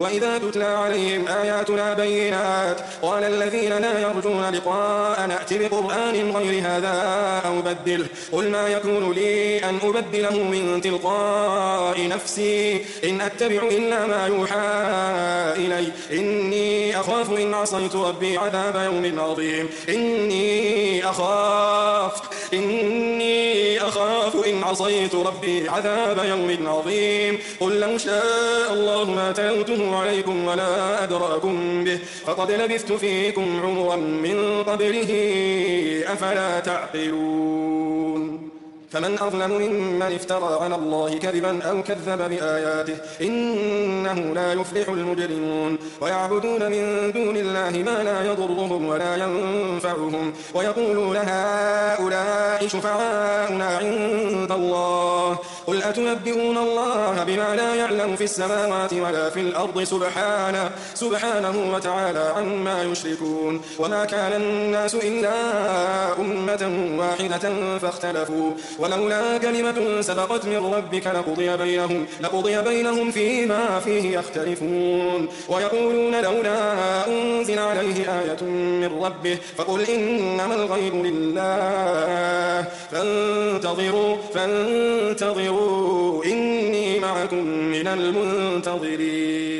وإذا تتلى عليهم آياتنا بينات قال الذين لا يرجون لقاء نأت بقرآن غير هذا أو بدله قل ما يكون لي أن أبدله من تلقاء نفسي إن أتبع إلا ما يوحى إلي إني أخاف إن عصيت ربي عذاب يوم عظيم إني أخاف إن عصيت ربي عذاب يوم عظيم قل لو شاء الله ما تلوته عليكم ولا أدراكم به فقد لبثت فيكم عمرا من قبله أفلا تعقلون فمن أظلم ممن افترى على الله كذبا أو كذب بآياته إنه لا يفلح المجرمون ويعبدون من دون الله ما لا يضرهم ولا ينفعهم ويقولون هؤلاء شفعاؤنا عند الله قل أتنبئون الله بما لا يعلم في السماوات ولا في الأرض سبحانه وتعالى عما يشركون وما كان الناس إلا أمة واحدة فاختلفوا ولولا كلمة سبقت من ربك لقضي بينهم فيما فيه يختلفون ويقولون لولا أنزل عليه آية من ربه فقل إنما الغيب لله فانتظروا إني معكم من المنتظرين